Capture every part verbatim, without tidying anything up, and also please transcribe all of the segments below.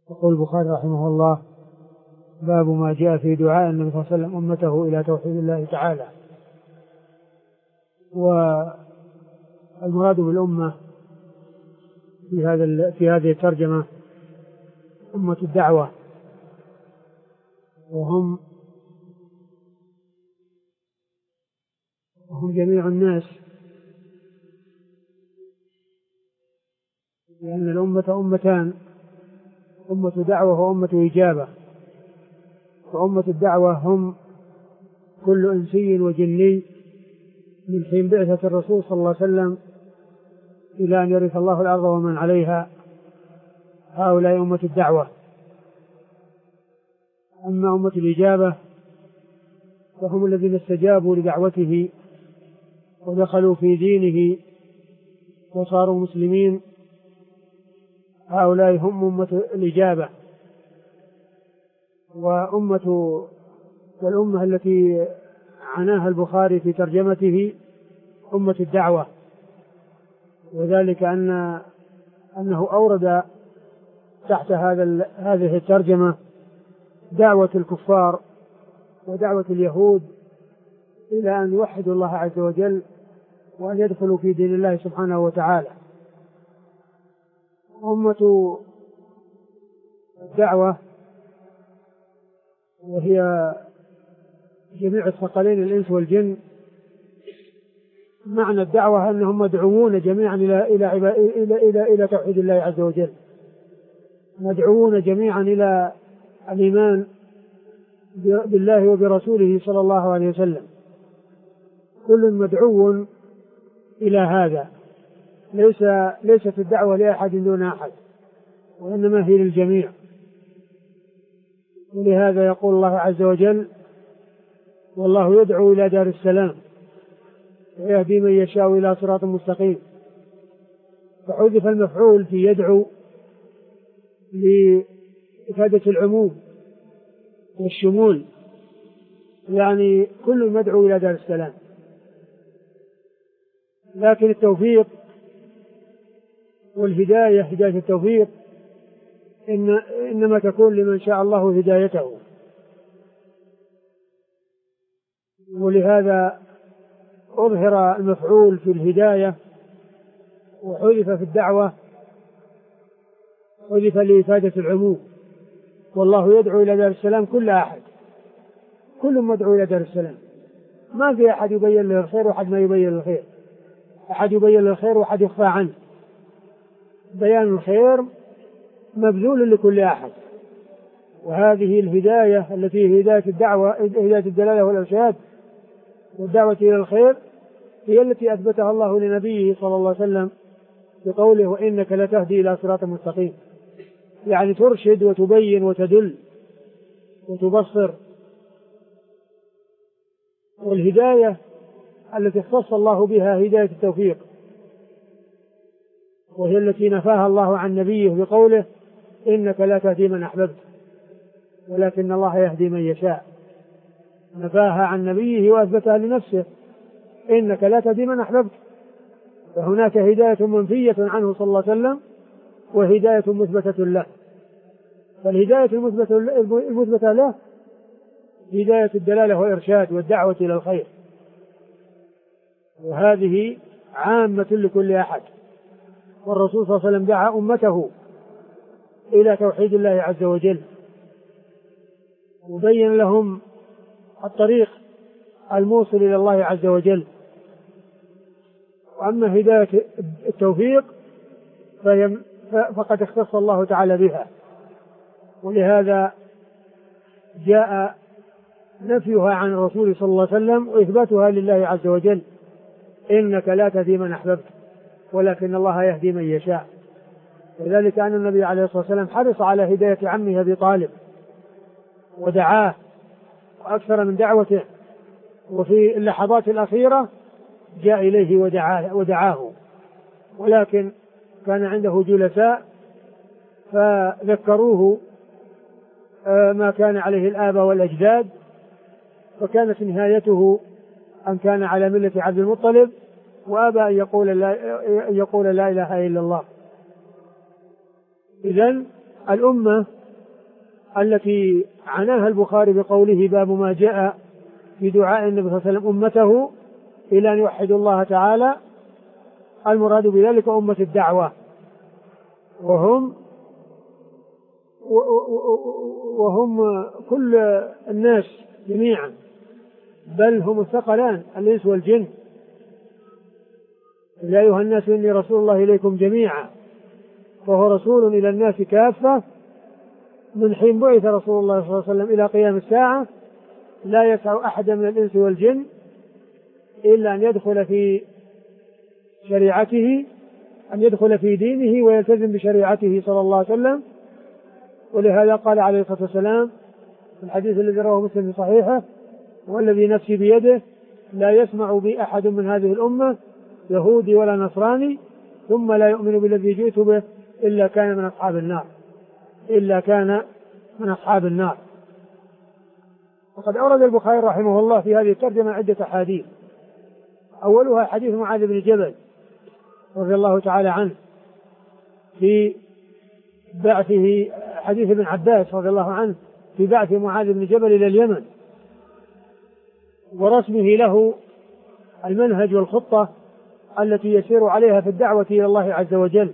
يقول البخاري رحمه الله: باب ما جاء في دعاء النبي صلى الله عليه وسلم أمته إلى توحيد الله تعالى. والمراد بالأمة في هذا في هذه الترجمة أمة الدعوة، وهم وهم جميع الناس، لأن الأمة أمتان: أمة دعوة وأمة إجابة. فأمة الدعوة هم كل إنسي وجني من حين بعثة الرسول صلى الله عليه وسلم إلى أن يرث الله الأرض ومن عليها، هؤلاء أمة الدعوة. أما أمة الإجابة فهم الذين استجابوا لدعوته ودخلوا في دينه وصاروا مسلمين، هؤلاء هم أمة الإجابة. وأمة والأمة التي عناها البخاري في ترجمته أمة الدعوة، وذلك أن أنه أورد تحت هذا هذه الترجمة دعوة الكفار ودعوة اليهود إلى أن يوحدوا الله عز وجل وأن يدخلوا في دين الله سبحانه وتعالى. أمة الدعوة وهي جميع الثقلين الإنس والجن. معنى الدعوة أنهم مدعوون جميعا إلى إلى إلى إلى إلى توحيد الله عز وجل، مدعوون جميعا إلى الإيمان بالله وبرسوله صلى الله عليه وسلم. كل مدعو إلى هذا، ليس ليست الدعوة لأحد دون أحد، وإنما هي للجميع. ولهذا يقول الله عز وجل: والله يدعو إلى دار السلام ويهدي من يشاء إلى صراط مستقيم. فحذف المفعول في يدعو لإفادة العموم والشمول، يعني كل مدعو إلى دار السلام. لكن التوفيق والهداية، هداية التوفيق، إن إنما تكون لمن شاء الله هدايته. ولهذا أظهر المفعول في الهداية وحذف في الدعوة، حذف لإفادة العموم. والله يدعو إلى دار السلام كل أحد، كل مدعو إلى دار السلام، ما في أحد يبين له الخير وأحد ما يبين له الخير، أحد يبين له الخير وأحد يخفى عنه. بيان الخير مبذول لكل أحد. وهذه الهداية التي هي هداية الدعوة، هداية الدلالة والإرشاد والدعوة إلى الخير، هي التي أثبتها الله لنبيه صلى الله عليه وسلم بقوله: وإنك لتهدي إلى صراط مستقيم، يعني ترشد وتبين وتدل وتبصر. والهداية التي اختص الله بها هداية التوفيق، وهي التي نفاها الله عن نبيه بقوله: إنك لا تهدي من أحببت ولكن الله يهدي من يشاء. نفاها عن نبيه وأثبتها لنفسه: إنك لا تهدي من أحببت. فهناك هداية منفية عنه صلى الله عليه وسلم وهداية مثبتة له. فالهداية المثبتة له هداية الدلالة والإرشاد والدعوة إلى الخير، وهذه عامة لكل أحد. والرسول صلى الله عليه وسلم دعا أمته إلى توحيد الله عز وجل، وبين لهم الطريق الموصل إلى الله عز وجل. وأما هداية التوفيق فقد اختص الله تعالى بها، ولهذا جاء نفيها عن الرسول صلى الله عليه وسلم وإثباتها لله عز وجل: إنك لا تهدي من أحببت ولكن الله يهدي من يشاء. وذلك أن النبي عليه الصلاة والسلام حرص على هداية عمه أبي طالب ودعاه وأكثر من دعوته، وفي اللحظات الأخيرة جاء إليه ودعاه, ودعاه ولكن كان عنده جلساء فذكروه ما كان عليه الآباء والأجداد، فكانت نهايته أن كان على ملة عبد المطلب وأبى أن يقول لا, يقول لا إله إلا الله. إذن الأمة التي عناها البخاري بقوله باب ما جاء في دعاء النبي صلى الله عليه وسلم أمته إلى أن يوحدوا الله تعالى، المراد بذلك أمة الدعوة، وهم وهم كل الناس جميعا، بل هم الثقلان الإنس والجن. يا أيها الناس إني رسول الله إليكم جميعا، وهو رسول إلى الناس كافة، من حين بعث رسول الله صلى الله عليه وسلم إلى قيام الساعة لا يسع أحد من الإنس والجن إلا أن يدخل في شريعته، أن يدخل في دينه ويلتزم بشريعته صلى الله عليه وسلم. ولهذا قال عليه الصلاة والسلام في الحديث الذي رواه مسلم في صحيحه: والذي نفسي بيده لا يسمع بي أحد من هذه الأمة يهودي ولا نصراني ثم لا يؤمن بالذي جئت به إلا كان من أصحاب النار إلا كان من أصحاب النار. وقد أورد البخاري رحمه الله في هذه الترجمة عدة أحاديث، أولها حديث معاذ بن جبل رضي الله تعالى عنه في بعثه، حديث ابن عباس رضي الله عنه في بعث معاذ بن جبل إلى اليمن ورسمه له المنهج والخطة التي يسير عليها في الدعوة إلى الله عز وجل.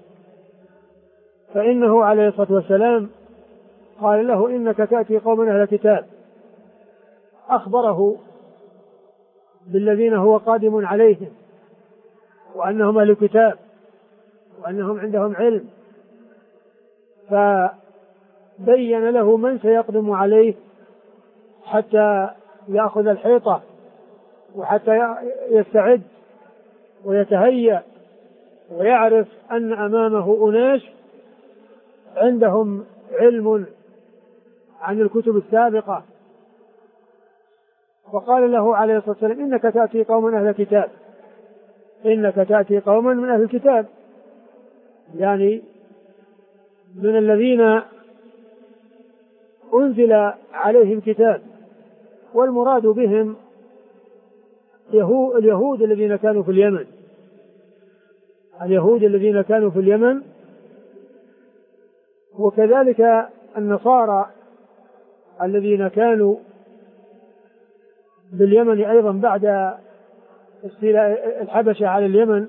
فإنه عليه الصلاة والسلام قال له: إنك تأتي قوما أهل كتاب، أخبره بالذين هو قادم عليهم وأنهم أهل كتاب وأنهم عندهم علم، فبين له من سيقدم عليه حتى يأخذ الحيطة وحتى يستعد ويتهيأ ويعرف أن أمامه أناس عندهم علم عن الكتب السابقة. وقال له عليه الصلاة والسلام: إنك تأتي قوما أهل كتاب، إنك تأتي قوما من أهل الكتاب، يعني من الذين أنزل عليهم كتاب، والمراد بهم اليهود الذين كانوا في اليمن اليهود الذين كانوا في اليمن وكذلك النصارى الذين كانوا باليمن أيضا بعد استيلاء الحبشة على اليمن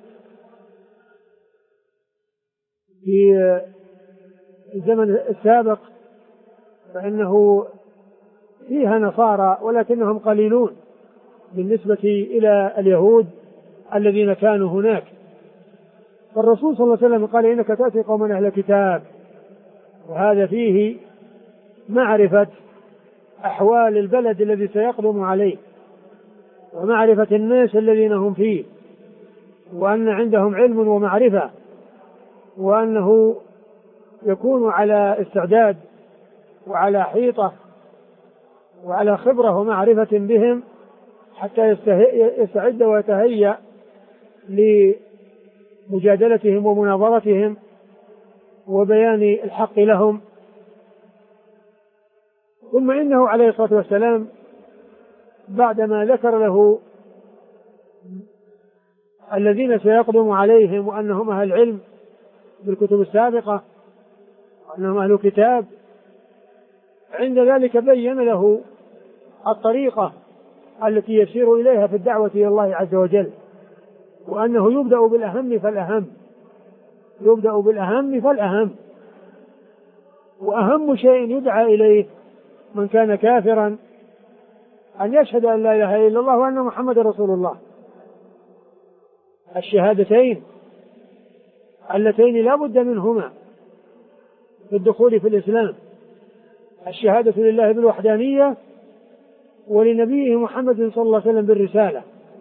في الزمن السابق، فإنه فيها نصارى ولكنهم قليلون بالنسبة إلى اليهود الذين كانوا هناك. فالرسول صلى الله عليه وسلم قال: إنك تأتي قوما أهل كتاب، وهذا فيه معرفة أحوال البلد الذي سيقدم عليه ومعرفة الناس الذين هم فيه، وأن عندهم علم ومعرفة، وأنه يكون على استعداد وعلى حيطة وعلى خبرة ومعرفة بهم حتى يستعد ويتهيأ لمجادلتهم ومناظرتهم وبيان الحق لهم. ثم إنه عليه الصلاة والسلام بعدما ذكر له الذين سيقدم عليهم وأنهم أهل علم بالكتب السابقة وأنهم أهل كتاب، عند ذلك بين له الطريقة التي يسير إليها في الدعوة إلى الله عز وجل، وأنه يبدأ بالأهم فالأهم يبدأ بالأهم فالأهم وأهم شيء يدعى إليه من كان كافرا أن يشهد أن لا إله إلا الله وأن محمد رسول الله، الشهادتين اللتين لا بد منهما في الدخول في الإسلام، الشهادة لله بالوحدانية ولنبيه محمد صلى الله عليه وسلم بالرسالة،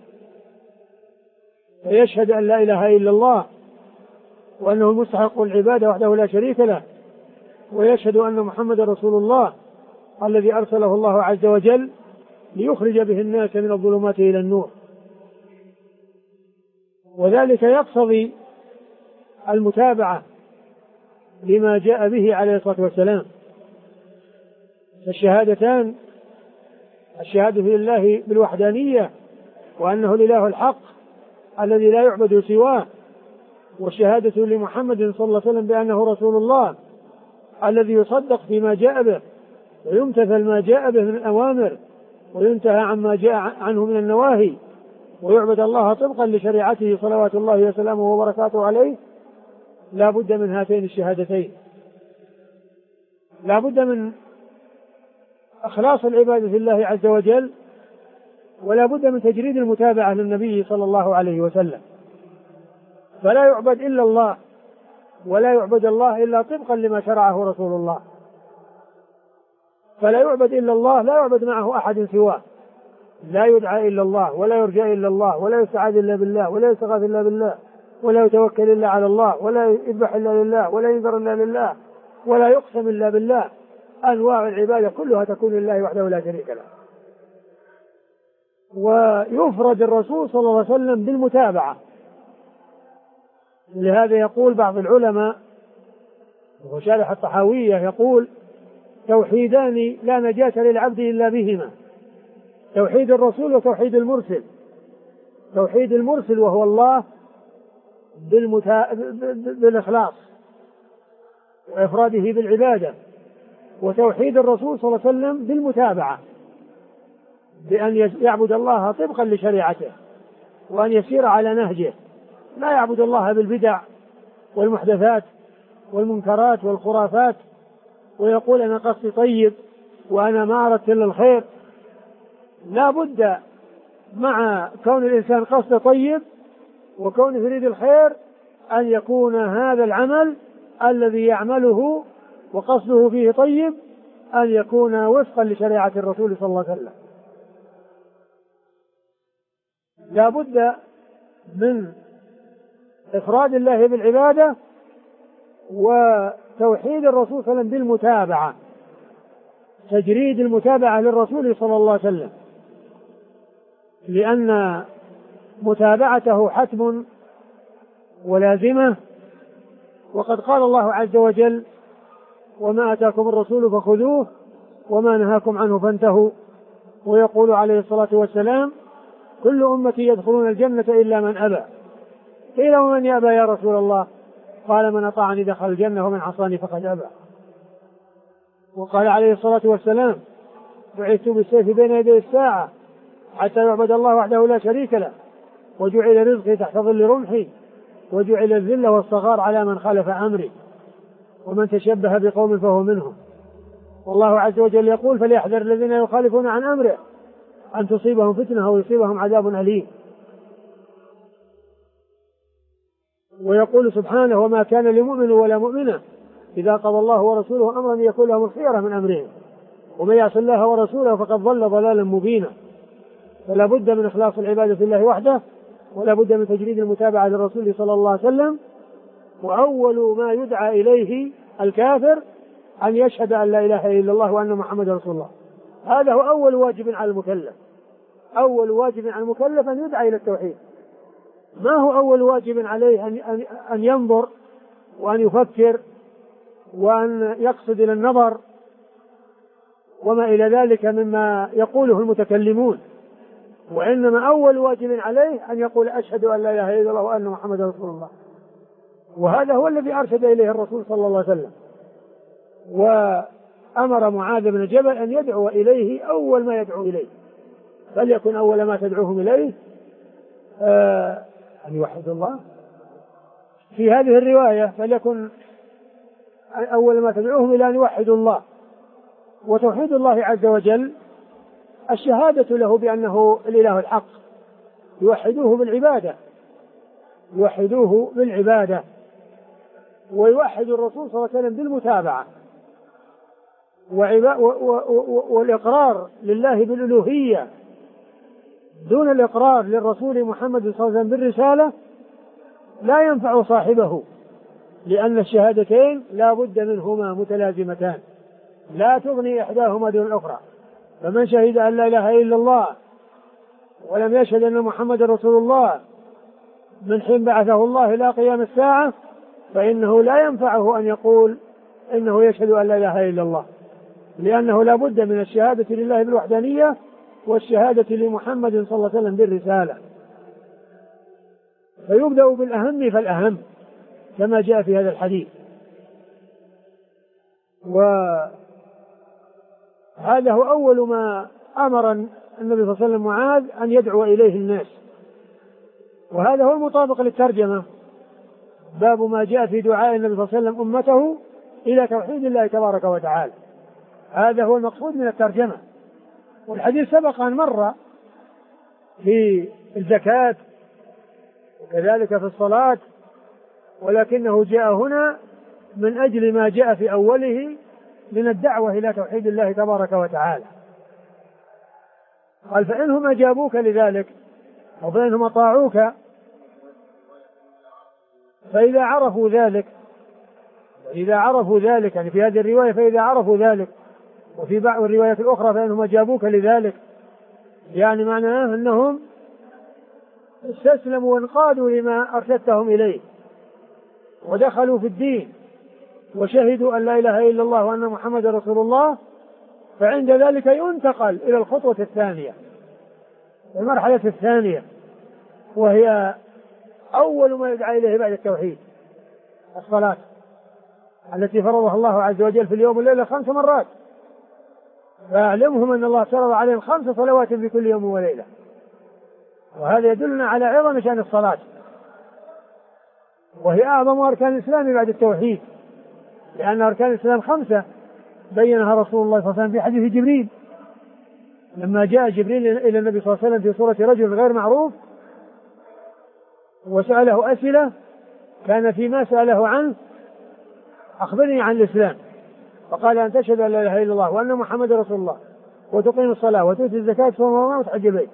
فيشهد أن لا إله إلا الله وأنه المستحق العبادة وحده لا شريك له، ويشهد أن محمد رسول الله الذي أرسله الله عز وجل ليخرج به الناس من الظلمات إلى النور. وذلك يقتضي المتابعة لما جاء به عليه الصلاة والسلام. فالشهادتان: الشهادة لله بالوحدانية وأنه الإله الحق الذي لا يعبد سواه، والشهادة لمحمد صلى الله عليه وسلم بأنه رسول الله الذي يصدق فيما جاء به ويمتثل ما جاء به من الأوامر وينتهى عما جاء عنه من النواهي ويعبد الله طبقا لشريعته صلوات الله وسلامه وبركاته عليه، لا بد من هاتين الشهادتين، لا بد من إخلاص العبادة لله عز وجل، ولا بد من تجريد المتابعة للنبي صلى الله عليه وسلم. فلا يعبد إلا الله ولا يعبد الله إلا طبقا لما شرعه رسول الله، فلا يعبد إلا الله، لا يعبد معه أحد سواه، لا يدعى إلا الله ولا يرجى إلا الله ولا يستعاذ إلا بالله ولا يستغاث إلا بالله ولا يتوكل إلا على الله ولا يذبح إلا لله ولا ينذر إلا لله ولا يقسم إلا بالله. أنواع العبادة كلها تكون لله وحده لا شريك له. ويفرد الرسول صلى الله عليه وسلم بالمتابعة. لهذا يقول بعض العلماء وهو شارح الطحاوية يقول: توحيدان لا نجاة للعبد إلا بهما، توحيد الرسول وتوحيد المرسل. توحيد المرسل وهو الله بالمتا... بالإخلاص وإفراده بالعبادة، وتوحيد الرسول صلى الله عليه وسلم بالمتابعة، بأن يعبد الله طبقا لشريعته وأن يسير على نهجه، لا يعبد الله بالبدع والمحدثات والمنكرات والخرافات ويقول أنا قصدي طيب وأنا ما أردت إلا الخير. لا بد مع كون الإنسان قصده طيب وكونه يريد الخير أن يكون هذا العمل الذي يعمله وقصده فيه طيب أن يكون وفقا لشريعة الرسول صلى الله عليه وسلم. لا بد من إفراد الله بالعبادة وتوحيد الرسول صلى الله عليه وسلم بالمتابعة، تجريد المتابعة للرسول صلى الله عليه وسلم، لأن متابعته حتم ولازمة. وقد قال الله عز وجل: وما أتاكم الرسول فخذوه وما نهاكم عنه فانتهوا. ويقول عليه الصلاة والسلام: كل أمتي يدخلون الجنة إلا من أبى. قيل: ومن يأبى يا رسول الله؟ قال: من أطاعني دخل الجنة ومن عصاني فقد أبى. وقال عليه الصلاة والسلام: بعثت بالسيف بين يدي الساعة حتى يعبد الله وحده لا شريك له، وجعل رزقي تحت ظل رمحي، وجعل الذل والصغار على من خالف أمري، ومن تشبه بقوم فهو منهم. والله عز وجل يقول: فليحذر الذين يخالفون عن أمره أن تصيبهم فتنة أو يصيبهم عذاب أليم. ويقول سبحانه: وما كان لمؤمن ولا مؤمنة إذا قضى الله ورسوله أمرا يكون لهم الخيرة من أمرهم ومن يعص الله ورسوله فقد ضل ضلالا مبينا. فلا بد من إخلاص العبادة لله وحده، ولا بد من تجريد المتابعة للرسول صلى الله عليه وسلم. وأول ما يدعى إليه الكافر أن يشهد أن لا إله إلا الله وأن محمد رسول الله. هذا هو أول واجب على المكلف. أول واجب على المكلف أن يدعى إلى التوحيد. ما هو أول واجب عليه أن, أن ينظر وأن يفكر وأن يقصد إلى النظر وما إلى ذلك مما يقوله المتكلمون، وإنما أول واجب عليه أن يقول: أشهد أن لا إله إلا الله وأن محمد رسول الله. وهذا هو الذي أرشد إليه الرسول صلى الله عليه وسلم، وأمر معاذ بن جبل أن يدعو إليه أول ما يدعو إليه، فليكن أول ما تدعوهم إليه آه أن يوحدوا الله. في هذه الرواية فليكن أول ما تدعوهم إلى أن يوحدوا الله. وتوحيد الله عز وجل الشهادة له بأنه الإله الحق، يوحدوه بالعبادة، يوحدوه بالعبادة ويوحد الرسول صلى الله عليه وسلم بالمتابعة، والإقرار لله بالألوهية دون الإقرار للرسول محمد صلى الله عليه وسلم بالرسالة لا ينفع صاحبه، لأن الشهادتين لا بد منهما متلازمتان لا تغني إحداهما دون الأخرى. فمن شهد أن لا إله إلا الله ولم يشهد أن محمد رسول الله من حين بعثه الله إلى قيام الساعة فإنه لا ينفعه أن يقول إنه يشهد أن لا إله إلا الله، لأنه لا بد من الشهادة لله بالوحدانية والشهادة لمحمد صلى الله عليه وسلم بالرسالة. فيبدأ بالأهم فالأهم كما جاء في هذا الحديث. وهذا هو أول ما أمر النبي صلى الله عليه وسلم معاذ أن يدعو إليه الناس، وهذا هو المطابق للترجمة، باب ما جاء في دعاء النبي صلى الله عليه وسلم أمته إلى توحيد الله تبارك وتعالى. هذا هو المقصود من الترجمة. والحديث سبق أن مر في الزكاة وكذلك في الصلاة، ولكنه جاء هنا من أجل ما جاء في أوله من الدعوة إلى توحيد الله تبارك وتعالى. قال فإنهم أجابوك لذلك أو فإنهم أطاعوك، فإذا عرفوا ذلك إذا عرفوا ذلك يعني في هذه الرواية فإذا عرفوا ذلك، وفي بعض الروايات الأخرى فإنهم أجابوك لذلك، يعني معناه أنهم استسلموا وانقادوا لما أرشدتهم إليه ودخلوا في الدين وشهدوا أن لا إله إلا الله وأن محمد رسول الله. فعند ذلك ينتقل إلى الخطوة الثانية، المرحلة الثانية، وهي أول ما يدعى إليه بعد التوحيد، الصلاة التي فرضها الله عز وجل في اليوم والليلة خمس مرات. فأعلمهم أن الله فرض عليهم خمس صلوات في كل يوم وليلة، وهذا يدلنا على عظم شأن الصلاة، وهي أعظم أركان الإسلام بعد التوحيد، لأن أركان الإسلام خمسة بينها رسول الله صلى الله عليه وسلم في حديث جبريل لما جاء جبريل إلى النبي صلى الله عليه وسلم في صورة رجل غير معروف وسأله أسئلة، كان فيما سأله عنه أخبرني عن الإسلام، فقال أن تشهد أن لا إله إلا الله وأن محمد رسول الله وتقيم الصلاة وتؤتي الزكاة وتصوم رمضان وتحج البيت.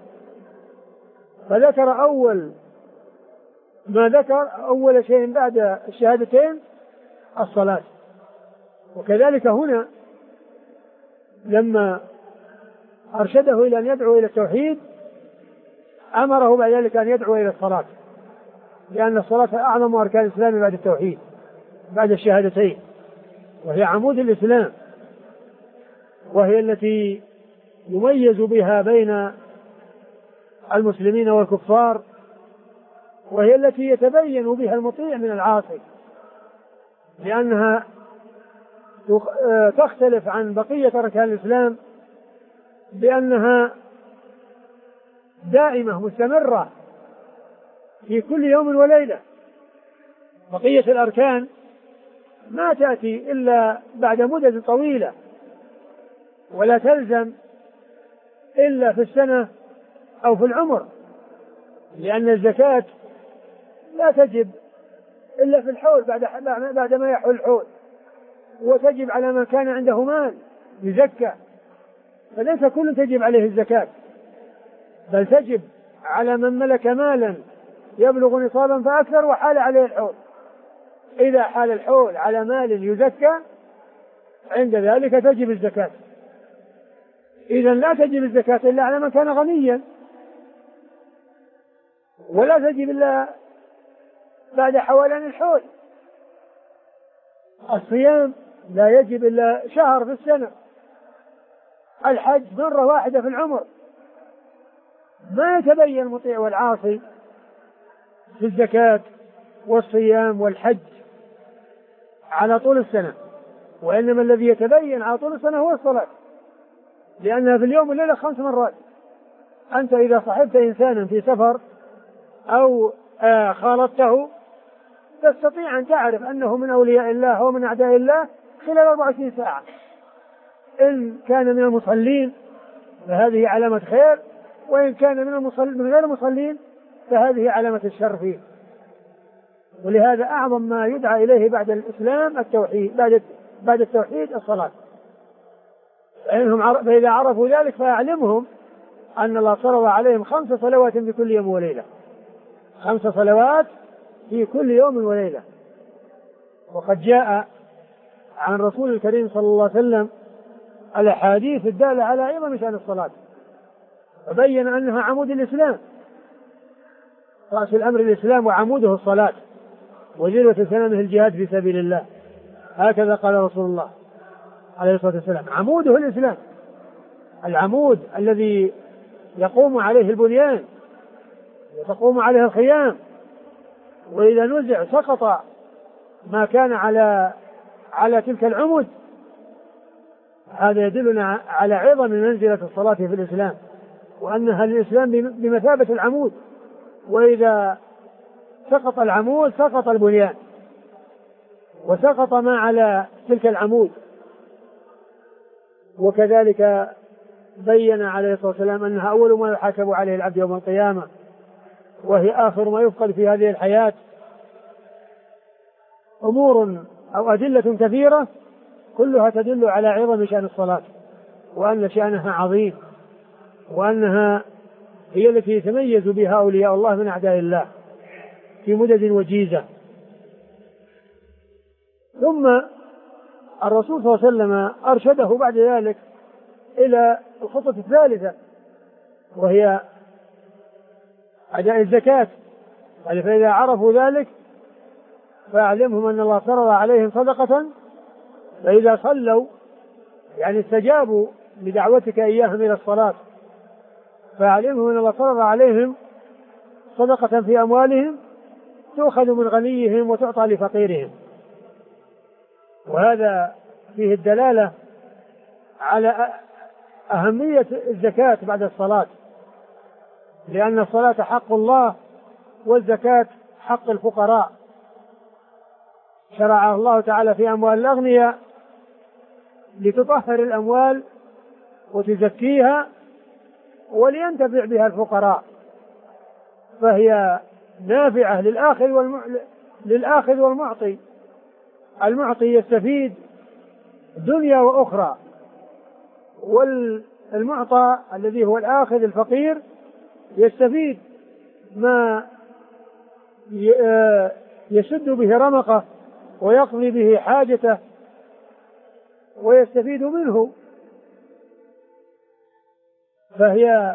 فذكر أول ما ذكر أول شيء بعد الشهادتين الصلاة. وكذلك هنا لما أرشده إلى أن يدعو إلى التوحيد أمره بعد ذلك أن يدعو إلى الصلاة، لأن الصلاة أعظم أركان الإسلام بعد التوحيد بعد الشهادتين، وهي عمود الإسلام، وهي التي يميز بها بين المسلمين والكفار، وهي التي يتبين بها المطيع من العاصي، لأنها تختلف عن بقية أركان الإسلام بأنها دائمة مستمرة في كل يوم وليلة. بقية الأركان ما تأتي إلا بعد مدة طويلة ولا تلزم إلا في السنة أو في العمر، لأن الزكاة لا تجب إلا في الحول بعد بعد ما يحول الحول، وتجب على من كان عنده مال يزكى، فليس كل تجب عليه الزكاة، بل تجب على من ملك مالا يبلغ نصابا فأكثر وحال عليه الحول. إذا حال الحول على مال يزكى عند ذلك تجب الزكاة. إذا لا تجب الزكاة إلا على من كان غنيا، ولا تجب إلا بعد حولان الحول. الصيام لا يجب إلا شهر في السنة، الحج مرة واحدة في العمر. ما يتبين المطيع والعاصي في الزكاة والصيام والحج على طول السنة، وإنما الذي يتبين على طول السنة هو الصلاة، لأنها في اليوم والليلة خمس مرات. أنت إذا صحبت إنسانا في سفر أو آه خالطته تستطيع أن تعرف أنه من أولياء الله ومن أعداء الله خلال أربع وعشرين ساعة. إن كان من المصلين فهذه علامة خير، وإن كان من, المصل... من غير المصلين فهذه علامة الشر فيه. ولهذا أعظم ما يدعى إليه بعد الإسلام التوحيد، بعد بعد التوحيد الصلاة. فإنهم فإذا عرفوا ذلك فأعلمهم أن الله فرض عليهم خمس صلوات في كل يوم وليلة، خمس صلوات في كل يوم وليلة. وقد جاء عن رسول الكريم صلى الله عليه وسلم الأحاديث الدالة على عظم شأن الصلاة، فبين أنها عمود الإسلام، رأس الأمر الإسلام وعموده الصلاة، وذروة سنامه الجهاد في سبيل الله. هكذا قال رسول الله عليه الصلاة والسلام، عموده الإسلام، العمود الذي يقوم عليه البنيان وتقوم عليه الخيام، وإذا نزع سقط ما كان على على تلك العمود هذا يدلنا على عظم منزلة الصلاة في الإسلام، وأنها الإسلام بمثابة العمود، وإذا سقط العمود سقط البنيان وسقط ما على تلك العمود. وكذلك بين عليه الصلاة والسلام أنها أول ما يحاسب عليه العبد يوم القيامة، وهي آخر ما يفقد في هذه الحياة. أمور أو أدلة كثيرة كلها تدل على عظم شأن الصلاة، وأن شأنها عظيم، وأنها هي التي يتميز بها أولياء الله من أعداء الله في مدد وجيزة. ثم الرسول صلى الله عليه وسلم أرشده بعد ذلك إلى الخطوة الثالثة، وهي أداء الزكاة. قال: فإذا عرفوا ذلك فأعلمهم أن الله فرض عليهم صدقة، فإذا صلوا يعني استجابوا لدعوتك إياهم إلى الصلاة، فأعلمهم أن الله فرض عليهم صدقة في أموالهم تؤخذ من غنيهم وتعطى لفقيرهم. وهذا فيه الدلالة على أهمية الزكاة بعد الصلاة، لأن الصلاة حق الله والزكاة حق الفقراء. شرع الله تعالى في أموال الأغنياء لتطهر الأموال وتزكيها ولينتفع بها الفقراء، فهي نافعة للآخذ والم... للآخذ والمعطي. المعطي يستفيد دنيا وأخرى، والمعطى الذي هو الآخذ الفقير يستفيد ما يسد به رمقه ويقضي به حاجته ويستفيد منه. فهي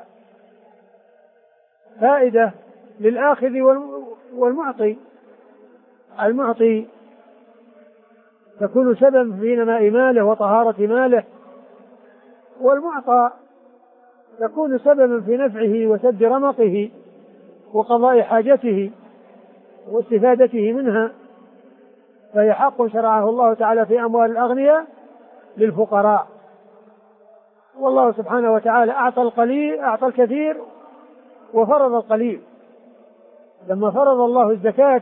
فائدة للآخذ والمعطي. المعطي تكون سبب في نماء ماله وطهارة ماله، والمعطى تكون سببا في نفعه وسد رمقه وقضاء حاجته واستفادته منها. فهي حق شرعه الله تعالى في أموال الأغنياء للفقراء. والله سبحانه وتعالى أعطى القليل أعطى الكثير وفرض القليل. لما فرض الله الزكاة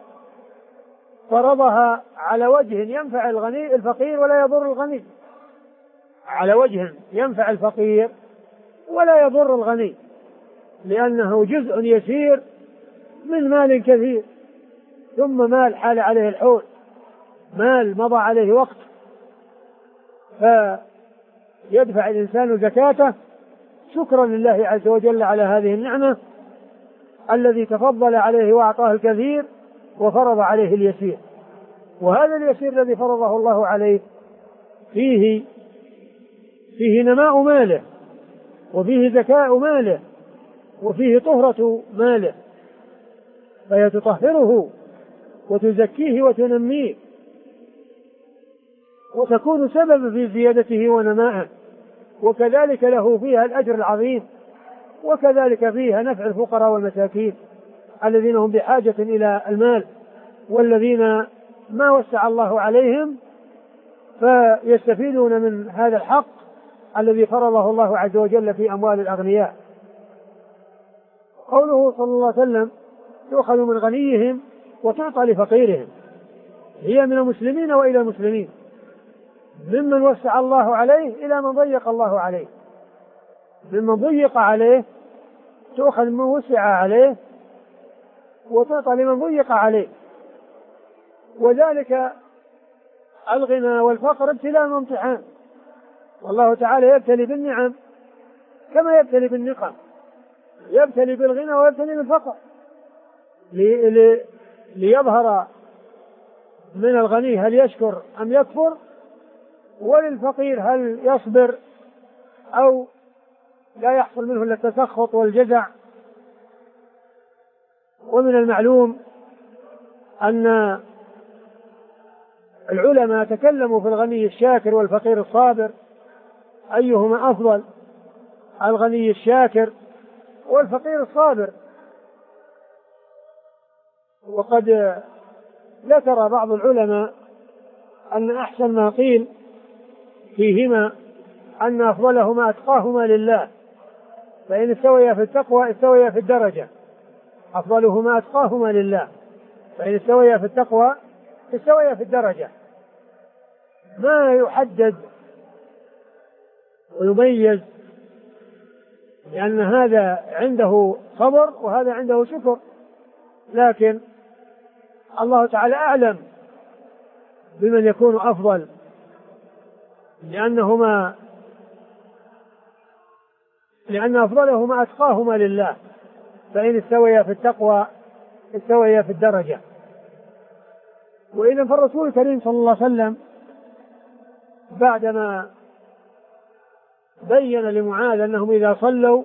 فرضها على وجه ينفع الغني الفقير ولا يضر الغني، على وجه ينفع الفقير ولا يضر الغني، لأنه جزء يسير من مال كثير، ثم مال حال عليه الحول، مال مضى عليه وقت، فيدفع الإنسان زكاته شكرا لله عز وجل على هذه النعمة الذي تفضل عليه وأعطاه الكثير وفرض عليه اليسير. وهذا اليسير الذي فرضه الله عليه فيه فيه نماء ماله، وفيه زكاء ماله، وفيه طهرة ماله، فهي تطهره وتزكيه وتنميه، وتكون سببا في زيادته ونمائه، وكذلك له فيها الأجر العظيم، وكذلك فيها نفع الفقراء والمساكين الذين هم بحاجة إلى المال، والذين ما وسع الله عليهم فيستفيدون من هذا الحق الذي فرضه الله عز وجل في أموال الأغنياء. قوله صلى الله عليه وسلم: تؤخذ من غنيهم وتعطى لفقيرهم، هي من المسلمين وإلى المسلمين، ممن وسع الله عليه إلى من ضيق الله عليه. ممن ضيق عليه تؤخذ من وسع عليه وتعطى لمن ضيق عليه. وذلك الغنى والفقر ابتلاء وامتحان، والله تعالى يبتلي بالنعم كما يبتلي بالنقم، يبتلي بالغنى ويبتلي بالفقر لي لي ليظهر من الغني هل يشكر أم يكفر، وللفقير هل يصبر أو لا يحصل منه إلا التسخط والجزع. ومن المعلوم أن العلماء تكلموا في الغني الشاكر والفقير الصابر أيهما أفضل، الغني الشاكر والفقير الصابر. وقد ذكر بعض العلماء أن أحسن ما قيل فيهما أن أفضلهما أتقاهما لله، فإن استويا في التقوى استويا في الدرجة. أفضلهما أتقاهما لله، فإن استويا في التقوى استويا في الدرجة. ما يحدد ويميز، لأن هذا عنده صبر وهذا عنده شكر، لكن الله تعالى أعلم بمن يكون أفضل، لأنهما لأن أفضلهما أتقاهما لله، فإن استويا في التقوى استويا في الدرجة. وإذا فالرسول الكريم صلى الله عليه وسلم بعدما بين لمعاذ أنهم إذا صلوا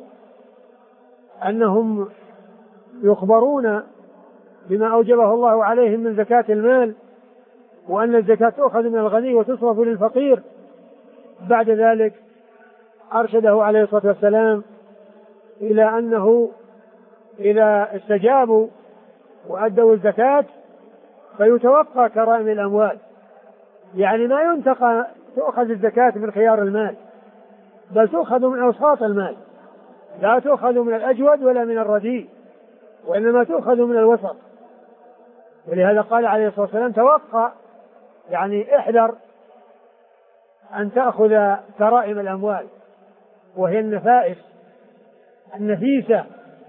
أنهم يخبرون بما أوجبه الله عليهم من زكاة المال، وأن الزكاة تؤخذ من الغني وتصرف للفقير، بعد ذلك أرشده عليه الصلاة والسلام إلى أنه إذا استجابوا وأدوا الزكاة فيتوقع كرائم الأموال، يعني ما ينتقى تؤخذ الزكاة من خيار المال، بل تؤخذ من أوساط المال، لا تؤخذ من الأجود ولا من الرديء، وإنما تؤخذ من الوسط. ولهذا قال عليه الصلاة والسلام توقع، يعني احذر أن تأخذ كرائم الأموال، وهي النفائس النفيسة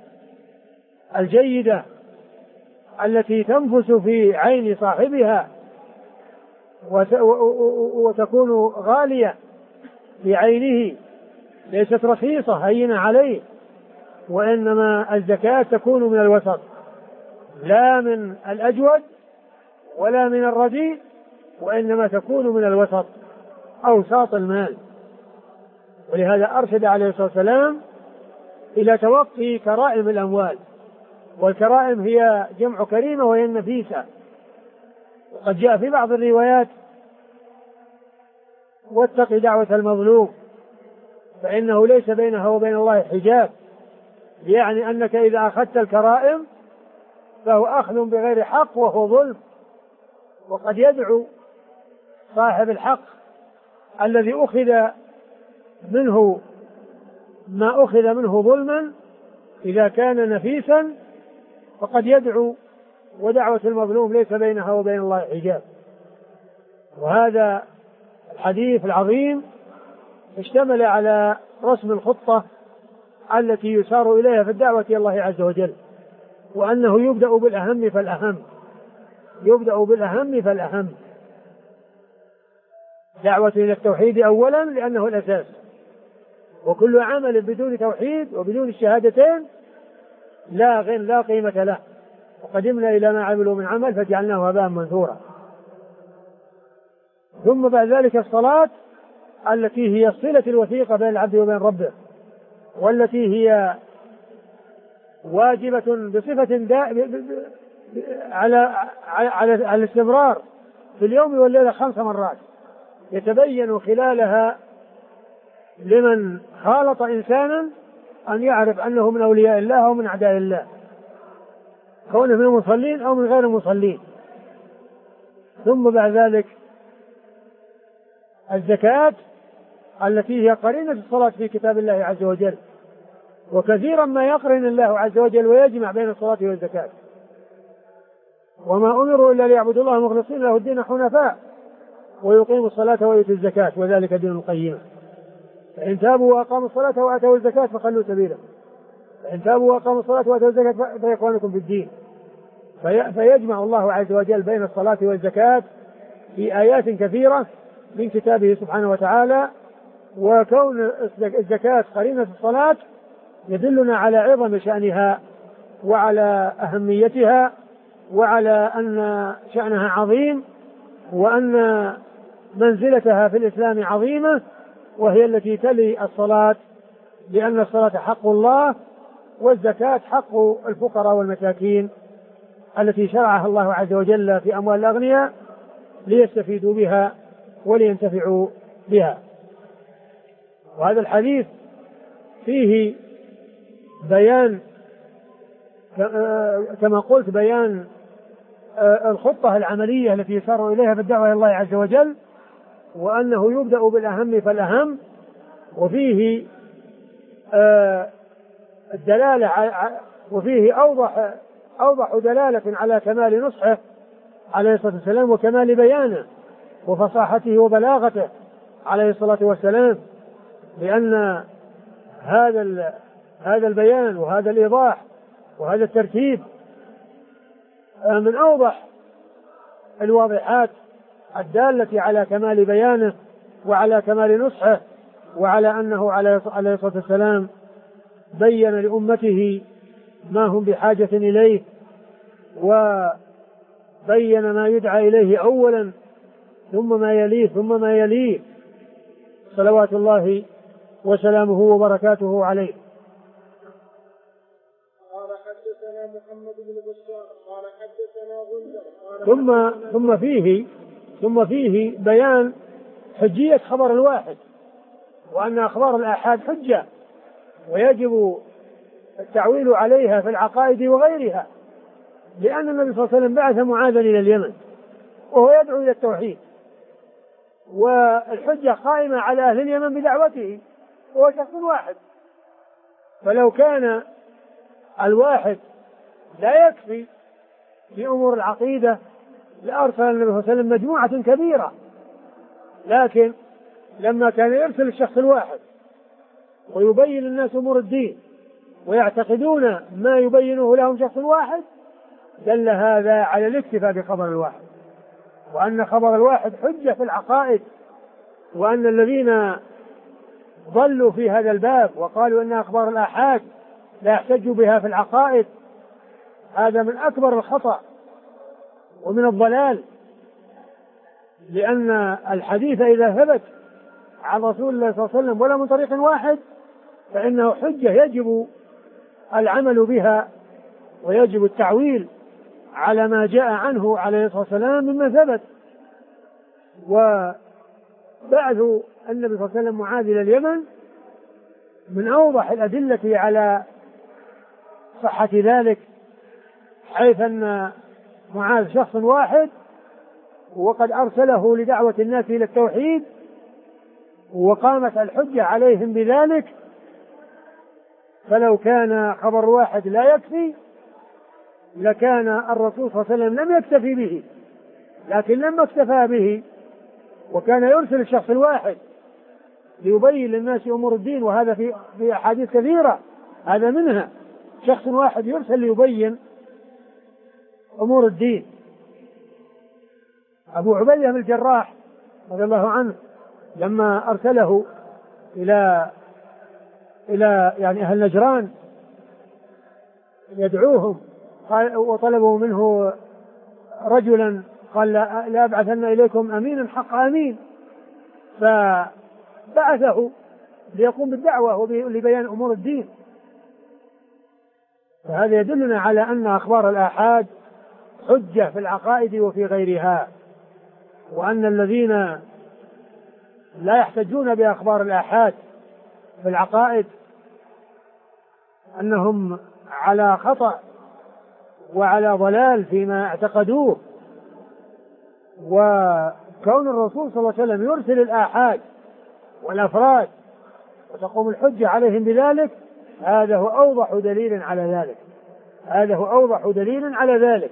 الجيدة التي تنفس في عين صاحبها وتكون غالية في عينه، ليست رخيصة هينة عليه، وإنما الزكاة تكون من الوسط، لا من الأجود ولا من الرديء، وإنما تكون من الوسط أوساط المال. ولهذا أرشد عليه الصلاة والسلام إلى توقي كرائم الأموال، والكرائم هي جمع كريمة وهي النفيسة. وقد جاء في بعض الروايات واتق دعوة المظلوم فإنه ليس بينها وبين الله حجاب، يعني أنك إذا أخذت الكرائم فهو أخذ بغير حق وهو ظلم، وقد يدعو صاحب الحق الذي أخذ منه ما أخذ منه ظلما إذا كان نفيسا، فقد يدعو، ودعوة المظلوم ليس بينها وبين الله حجاب. وهذا الحديث العظيم اشتمل على رسم الخطة التي يسار إليها في الدعوة إلى الله عز وجل، وأنه يبدأ بالأهم فالأهم، يبدأ بالأهم فالأهم، دعوة إلى التوحيد أولا لأنه الأساس، وكل عمل بدون توحيد وبدون الشهادتين لا غن لا قيمة له، وقدمنا إلى ما عملوا من عمل فجعلناه هباء منثورا. ثم بعد ذلك الصلاة التي هي الصلة الوثيقة بين العبد وبين ربه، والتي هي واجبة بصفة دائمة على على على الاستمرار في اليوم والليلة خمس مرات، يتبين خلالها لمن خالط إنسانا أن يعرف أنه من أولياء الله أو من أعداء الله، كونه من المصلين أو من غير المصلين. ثم بعد ذلك الزكاة التي هي قرينة الصلاة في كتاب الله عز وجل، وكثيرا ما يقرن الله عز وجل ويجمع بين الصلاة والزكاة، وما أمروا إلا ليعبدوا الله مخلصين له الدين حنفاء ويقيموا الصلاة ويؤتوا الزكاة وذلك دين القيم. فإن تابوا وأقاموا الصلاة وآتوا الزكاة فخلوا سبيله، فإن تابوا وأقاموا الصلاة وآتوا الزكاة فإخوانكم في الدين. في فيجمع الله عز وجل بين الصلاة والزكاة في آيات كثيرة من كتابه سبحانه وتعالى. وكون الزكاة قرينة الصلاة يدلنا على عظم شأنها وعلى أهميتها وعلى أن شأنها عظيم، وأن منزلتها في الإسلام عظيمة، وهي التي تلي الصلاة، لأن الصلاة حق الله والزكاة حق الفقراء والمساكين التي شرعها الله عز وجل في أموال الأغنياء ليستفيدوا بها ولينتفعوا بها. وهذا الحديث فيه بيان كما قلت بيان الخطة العملية التي يسار إليها في الدعوة إلى الله عز وجل، وأنه يبدأ بالأهم فالأهم، وفيه آه الدلالة وفيه أوضح أوضح دلالة على كمال نصحه عليه الصلاة والسلام وكمال بيانه وفصاحته وبلاغته عليه الصلاة والسلام، لأن هذا هذا البيان وهذا الإيضاح وهذا الترتيب من أوضح الواضحات الدالة على كمال بيانه وعلى كمال نصحه، وعلى أنه عليه الصلاة والسلام بين لأمته ما هم بحاجة إليه، وبين ما يدعى إليه أولا ثم ما يليه ثم ما يليه صلوات الله وسلامه وبركاته عليه. قال حدثنا محمد بن بشار قال حدثنا غندر ثم ثم فيه ثم فيه بيان حجية خبر الواحد، وأن أخبار الآحاد حجة ويجب التعويل عليها في العقائد وغيرها، لأن النبي صلى الله عليه وسلم بعث معاذا إلى اليمن وهو يدعو إلى التوحيد، والحجة قائمة على أهل اليمن بدعوته وهو شخص واحد، فلو كان الواحد لا يكفي في أمور العقيدة لأرسل النبي صلى الله عليه وسلم مجموعة كبيرة، لكن لما كان يرسل الشخص الواحد ويبين للناس أمور الدين ويعتقدون ما يبينه لهم شخص واحد دل هذا على الاكتفاء بخبر الواحد، وأن خبر الواحد حجة في العقائد، وأن الذين ضلوا في هذا الباب وقالوا أن أخبار الآحاد لا يحتج بها في العقائد هذا من أكبر الخطأ ومن الضلال، لأن الحديث إذا ثبت عن رسول الله صلى الله عليه وسلم ولا من طريق واحد فإنه حجة يجب العمل بها ويجب التعويل على ما جاء عنه عليه الصلاة والسلام مما ثبت. وبعث النبي صلى الله عليه وسلم معاذ إلى اليمن من أوضح الأدلة على صحة ذلك، حيث أن معاذ شخص واحد وقد أرسله لدعوة الناس إلى التوحيد وقامت الحجة عليهم بذلك، فلو كان خبر واحد لا يكفي لكان الرسول صلى الله عليه وسلم لم يكتفي به، لكن لما اكتفى به وكان يرسل الشخص الواحد ليبين للناس أمور الدين، وهذا في في أحاديث كثيرة هذا منها شخص واحد يرسل ليبين أمور الدين. أبو عبيدة بن الجراح رضي الله عنه لما أرسله إلى إلى يعني أهل نجران يدعوهم وطلبوا منه رجلا قال لا أبعثن إليكم أمينا حق أمين، فبعثه ليقوم بالدعوة ولبيان أمور الدين. فهذا يدلنا على أن أخبار الآحاد حجة في العقائد وفي غيرها، وأن الذين لا يحتجون بأخبار الآحاد في العقائد أنهم على خطأ وعلى ضلال فيما اعتقدوه. وكون الرسول صلى الله عليه وسلم يرسل الآحاد والأفراد وتقوم الحجة عليهم بذلك هذا هو أوضح دليل على ذلك هذا هو أوضح دليل على ذلك.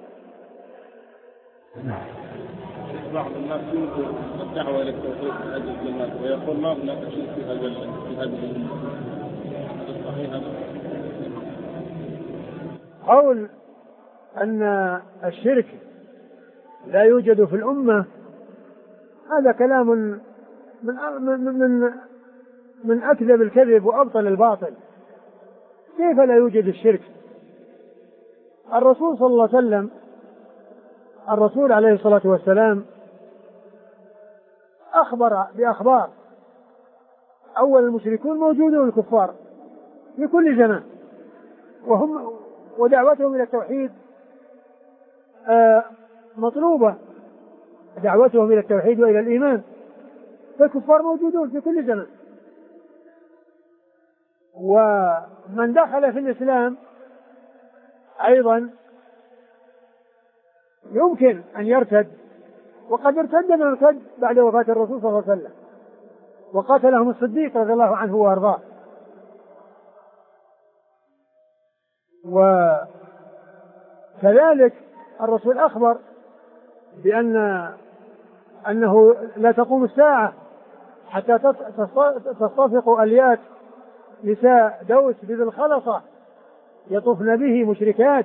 بعض الناس ينكر الدعوة إلى التوحيد في هذه الكلمات ويقول ما هناك شيء في هذا في هذه الأمة، هذا صحيح؟ هذا قول أن الشرك لا يوجد في الأمة هذا كلام من من من من أكذب الكذب وأبطل الباطل. كيف لا يوجد الشرك؟ الرسول صلى الله عليه وسلم الرسول عليه الصلاة والسلام أخبر بأخبار أول المشركون موجودون الكفار في كل زمان، وهم ودعوتهم إلى التوحيد مطلوبة، دعوتهم إلى التوحيد وإلى الإيمان، فالكفار موجودون في كل زمان، ومن دخل في الإسلام أيضا يمكن أن يرتد، وقد ارتد من ارتد بعد وفاة الرسول صلى الله عليه وسلم، وقتلهم الصديق رضي الله عنه وأرضاه. وكذلك الرسول أخبر بأن أنه لا تقوم الساعة حتى تصطفق أليات نساء دوس بذي الخلصة يطوفن به مشركات.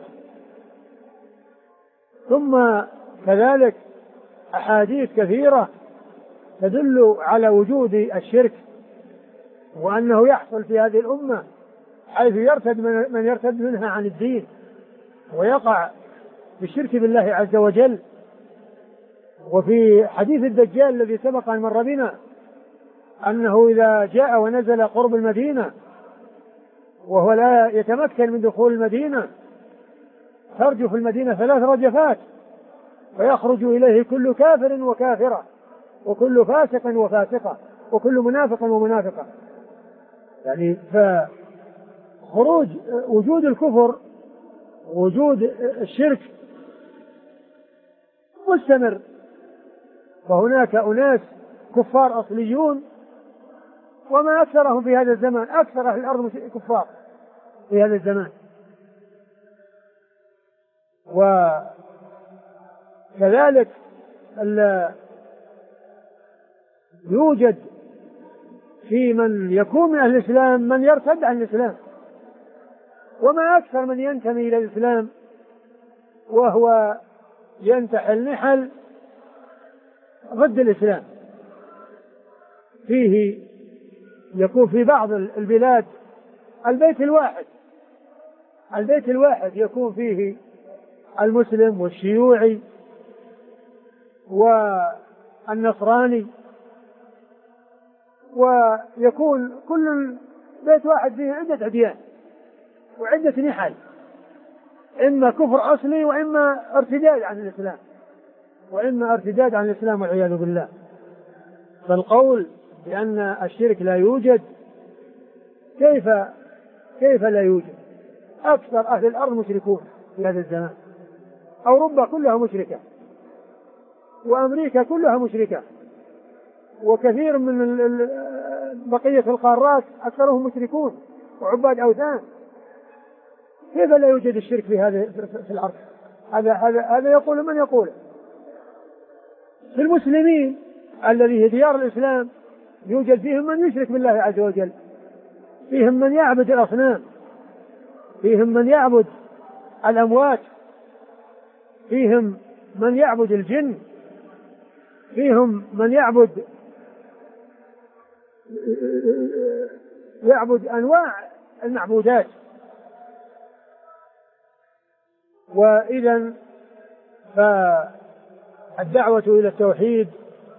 ثم كذلك أحاديث كثيرة تدل على وجود الشرك وأنه يحصل في هذه الأمة حيث يرتد من يرتد منها عن الدين ويقع في الشرك بالله عز وجل. وفي حديث الدجال الذي سبق أن مر بنا أنه إذا جاء ونزل قرب المدينة وهو لا يتمكن من دخول المدينة ترجف المدينة ثلاث رجفات ويخرج إليه كل كافر وكافرة وكل فاسق وفاسقة وكل منافق ومنافقة. يعني فخروج وجود الكفر وجود الشرك مستمر، فهناك أناس كفار أصليون وما أكثرهم في هذا الزمان، أكثر أهل الأرض كفار في هذا الزمان. وكذلك يوجد في من يكون من أهل الإسلام من يرتد عن الإسلام، وما أكثر من ينتمي إلى الإسلام وهو ينتحل نحل ضد الإسلام. فيه يكون في بعض البلاد البيت الواحد البيت الواحد يكون فيه المسلم والشيوعي والنصراني، ويكون كل بيت واحد فيه عدة أديان وعدة نحل، إما كفر أصلي وإما ارتداد عن الإسلام وإما ارتداد عن الإسلام والعياذ بالله. فالقول بأن الشرك لا يوجد كيف كيف لا يوجد؟ أكثر أهل الأرض مشركون في هذا الزمان، أوروبا كلها مشركة وأمريكا كلها مشركة وكثير من بقية القارات أكثرهم مشركون وعباد أوثان. كيف لا يوجد الشرك في هذا في الأرض؟ هذا هذا هذا يقول من يقول في المسلمين الذي هي ديار الإسلام يوجد فيهم من يشرك بالله عز وجل، فيهم من يعبد الأصنام، فيهم من يعبد الأموات، فيهم من يعبد الجن، فيهم من يعبد يعبد أنواع المعبودات. وإذا فالدعوة إلى التوحيد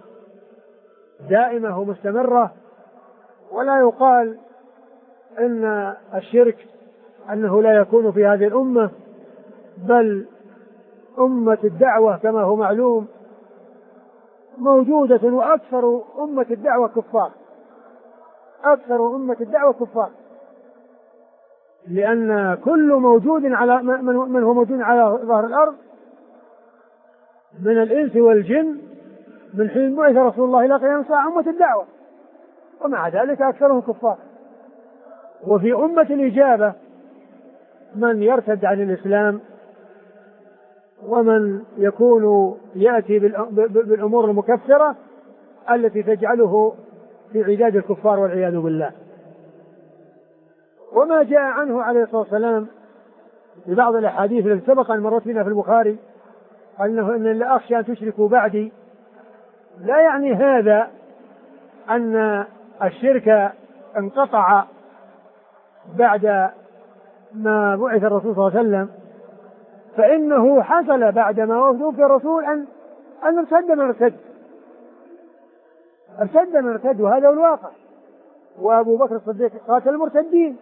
دائمة ومستمرة، ولا يقال إن الشرك أنه لا يكون في هذه الأمة، بل أمة الدعوة كما هو معلوم موجودة، وأكثر أمة الدعوة كفار، أكثر أمة الدعوة كفار، لأن كل موجود على من هو موجود على ظهر الأرض من الإنس والجن من حين بعث رسول الله إلى قيام الساعة أمة الدعوة، ومع ذلك أكثرهم كفار. وفي أمة الإجابة من يرتد عن الإسلام ومن يكون يأتي بالأمور المكفرة التي تجعله في عداد الكفار والعياذ بالله. وما جاء عنه عليه الصلاة والسلام في بعض الأحاديث التي سبق أن مرت بنا في البخاري أنه إن لا أخشى أن تشركوا بعدي، لا يعني هذا أن الشرك انقطع بعد ما بعث الرسول صلى الله عليه وسلم، فإنه حصل بعد ما توفي الرسول أن أن ارتد من ارتد ارتد من ارتد وهذا هو الواقع. وأبو بكر الصديق قاتل المرتدين.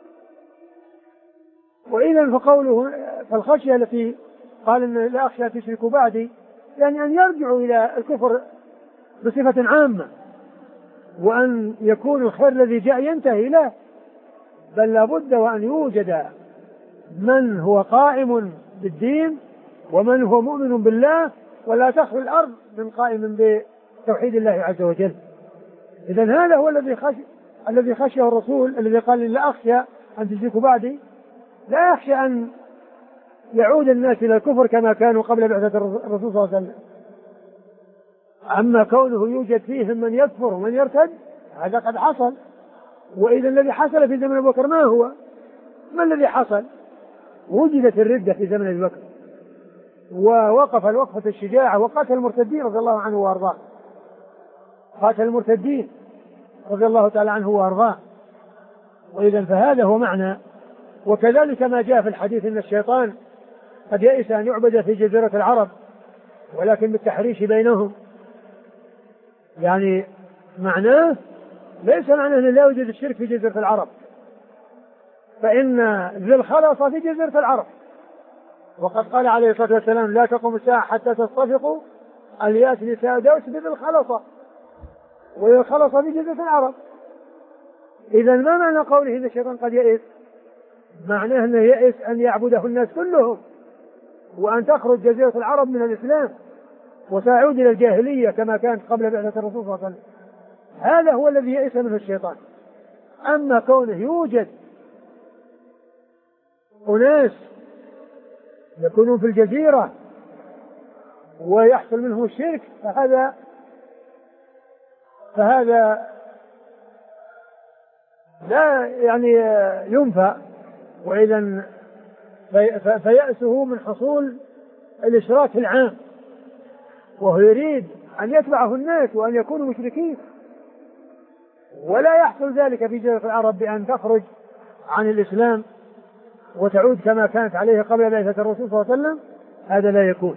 وإذا فقوله فالخشية التي قال إن لا أخشى أن تشركوا بعدي يعني أن يرجعوا إلى الكفر بصفة عامة، وأن يكون الخير الذي جاء ينتهي له، بل لابد وأن يوجد من هو قائم بالدين ومن هو مؤمن بالله، ولا تخلو الأرض من قائم بتوحيد الله عز وجل. إذن هذا هو الذي خشي الذي خشيه الرسول، الذي قال لا أخشى أن تشركوا بعدي، لا يخشى أن يعود الناس إلى الكفر كما كانوا قبل بعثة الرسول صلى الله عليه وسلم. أما كونه يوجد فيهم من يكفر ومن يرتد هذا قد حصل. وإذا الذي حصل في زمن أبي بكر ما هو؟ ما الذي حصل؟ وجدت الردة في زمن أبي بكر، ووقف الوقفة الشجاعة وقاتل المرتدين رضي الله عنه وأرضاه، قاتل المرتدين رضي الله تعالى عنه وأرضاه. وإذا فهذا هو معنى. وكذلك ما جاء في الحديث أن الشيطان قد يئس أن يعبد في جزيرة العرب ولكن بالتحريش بينهم، يعني معناه ليس معناه أن لا يوجد الشرك في جزيرة العرب، فإن ذي الخلص في جزيرة العرب، وقد قال عليه الصلاة والسلام لا تقوم الساعة حتى تصطفقوا الياس نساء دوس بذي الخلص، وذي الخلص في جزيرة العرب. إذا ما معنى قوله إن الشيطان قد يئس؟ معناه أنه يئس أن يعبده الناس كلهم، وأن تخرج جزيرة العرب من الإسلام وتعود إلى الجاهلية كما كانت قبل بعثة الرسول صلى الله عليه وسلم. هذا هو الذي يئس منه الشيطان. أما كونه يوجد أناس يكونون في الجزيرة ويحصل منهم الشرك فهذا فهذا لا يعني ينفى. وإذا في فيأسه من حصول الإشراك العام، وهو يريد أن يتبعه الناس وأن يكونوا مشركين، ولا يحصل ذلك في جزيرة العرب بأن تخرج عن الإسلام وتعود كما كانت عليه قبل بعثة الرسول صلى الله عليه وسلم، هذا لا يكون.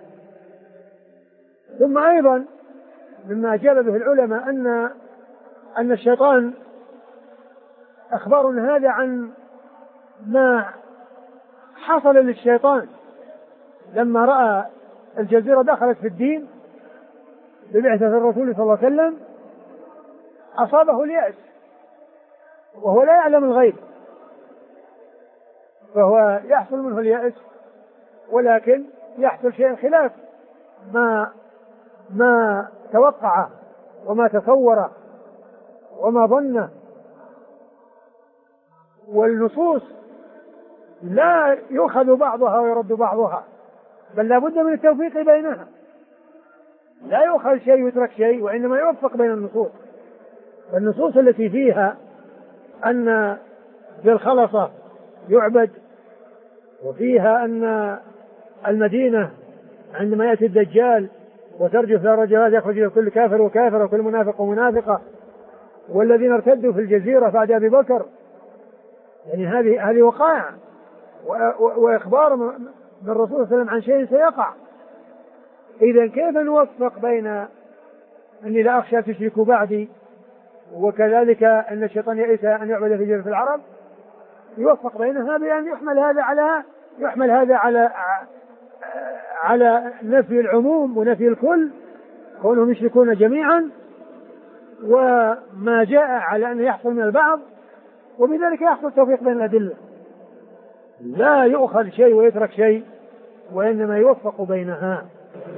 ثم أيضا مما أجاب به العلماء أن أن الشيطان أخبار هذا عن ما حصل للشيطان لما رأى الجزيرة دخلت في الدين ببعثة الرسول صلى الله عليه وسلم، أصابه اليأس وهو لا يعلم الغيب، فهو يحصل منه اليأس، ولكن يحصل شيء خلاف ما ما توقعه وما تصوره وما ظنه. والنصوص لا يؤخذ بعضها ويرد بعضها، بل لا بد من التوفيق بينها، لا يؤخذ شيء ويترك شيء، وإنما يوفق بين النصوص. فالنصوص التي فيها أن ذي الخلصة يعبد، وفيها أن المدينة عندما يأتي الدجال وترجف لا رجلات يخرج كل كافر وكافر وكل منافق ومنافقة، والذين ارتدوا في الجزيرة بعد أبي بكر، يعني هذه هذه وقائع وإخبار من الرسول صلى الله عليه وسلم عن شيء سيقع. إذا كيف نوفق بين أني لا أخشى تشركوا بعدي وكذلك أن الشيطان يئس أن يعبد في جزيرة العرب؟ يوفق بينها بأن يحمل هذا على يحمل هذا على على نفي العموم ونفي الكل، كونهم يشركون جميعا، وما جاء على أن يحصل من البعض، وبذلك يحصل توفيق بين الأدلة، لا يؤخذ شيء ويترك شيء، وإنما يوفق بينها.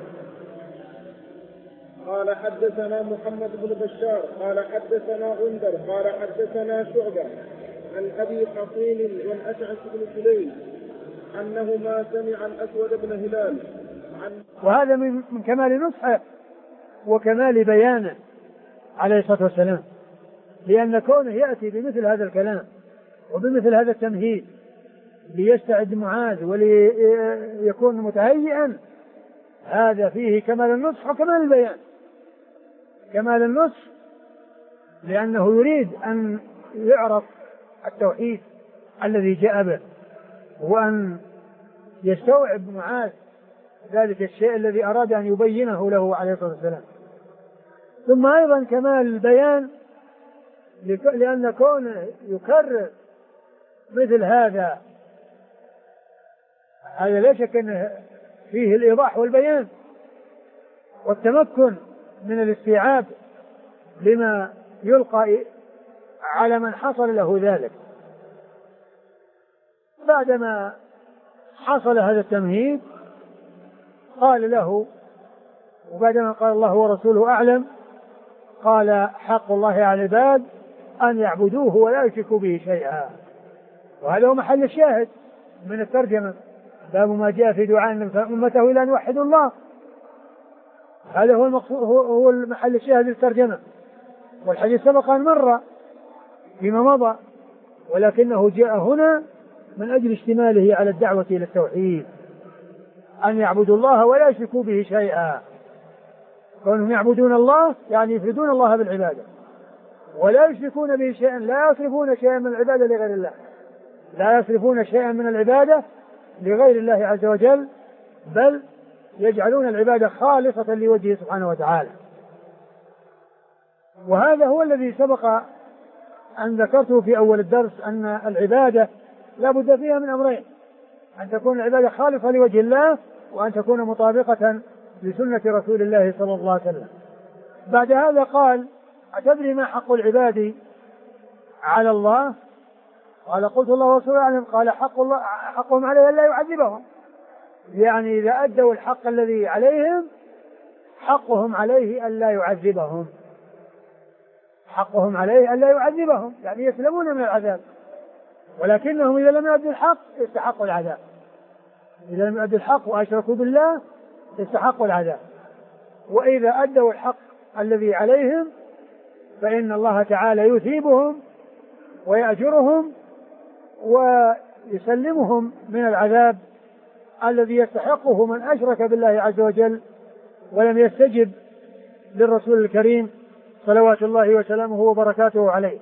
قال حدثنا محمد بن بشار قال حدثنا غندر قال حدثنا شعبة عن أبي حصين والأشعث بن سليم أنهما سمع الأسود بن هلال عن وهذا من كمال نصحه وكمال بيانه عليه الصلاة والسلام، لأن كونه يأتي بمثل هذا الكلام وبمثل هذا التمهيد ليستعد معاذ وليكون متهيئا، هذا فيه كمال النصح وكمال البيان. كمال النصح لأنه يريد أن يعرف التوحيد الذي جاء به، وأن يستوعب معاذ ذلك الشيء الذي أراد أن يبينه له عليه الصلاة والسلام. ثم أيضا كمال البيان لأن كونه يكرر مثل هذا هذا لا شك أنه فيه الإيضاح والبيان والتمكن من الاستيعاب لما يلقى على من حصل له ذلك. بعدما حصل هذا التمهيد قال له، وبعدما قال الله ورسوله أعلم، قال حق الله على العباد أن يعبدوه ولا يشركوا به شيئا، وهذا هو محل الشاهد من الترجمة، باب ما جاء في دعاء أمته إلى أن يوحدوا الله. هذا هو المقصود، هو المحل الشاهد للترجمة. والحديث سبق أن مر فيما مضى، ولكنه جاء هنا من أجل اشتماله على الدعوة إلى التوحيد، أن يعبدوا الله ولا يشركوا به شيئا. كونهم يعبدون الله يعني يفردون الله بالعبادة، ولا يشركون به شيئا، لا يصرفون شيئا من العبادة لغير الله، لا يصرفون شيئا من العبادة لغير الله عز وجل، بل يجعلون العبادة خالصة لوجهه سبحانه وتعالى. وهذا هو الذي سبق أن ذكرته في أول الدرس، أن العبادة لا بد فيها من أمرين: أن تكون العبادة خالصة لوجه الله، وأن تكون مطابقة لسنة رسول الله صلى الله عليه وسلم. بعد هذا قال: أتدري ما حق العباد على الله؟ قال: قلت الله ورسوله أعلم. قال: حق الله حقهم عليه ألا يعذبهم، يعني إذا أدوا الحق الذي عليهم حقهم عليه ألا يعذبهم، حقهم عليه ألا يعذبهم يعني يسلمون من العذاب، ولكنهم إذا لم يؤدوا الحق يستحقوا العذاب، إذا لم يؤدوا الحق وأشركوا بالله يستحقوا العذاب. وإذا أدوا الحق الذي عليهم فإن الله تعالى يثيبهم ويأجرهم ويسلمهم من العذاب الذي يستحقه من أشرك بالله عز وجل ولم يستجب للرسول الكريم صلوات الله وسلامه وبركاته عليه.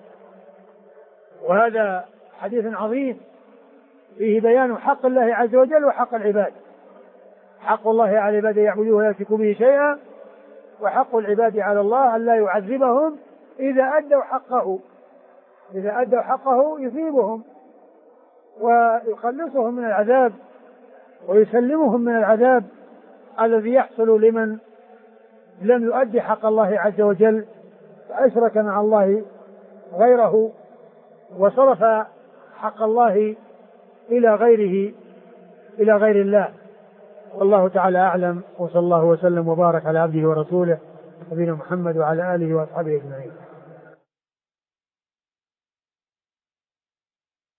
وهذا حديث عظيم فيه بيان حق الله عز وجل وحق العباد. حق الله على العباد يعبدوه ولا يشركوا به شيئا، وحق العباد على الله أن لا يعذبهم إذا أدوا حقه، إذا أدوا حقه يثيبهم ويخلصهم من العذاب ويسلمهم من العذاب الذي يحصل لمن لم يؤدي حق الله عز وجل فأشرك مع الله غيره وصرف حق الله إلى غيره إلى غير الله. والله تعالى أعلم، وصلى الله وسلم وبارك على عبده ورسوله نبينا محمد وعلى آله وأصحابه أجمعين.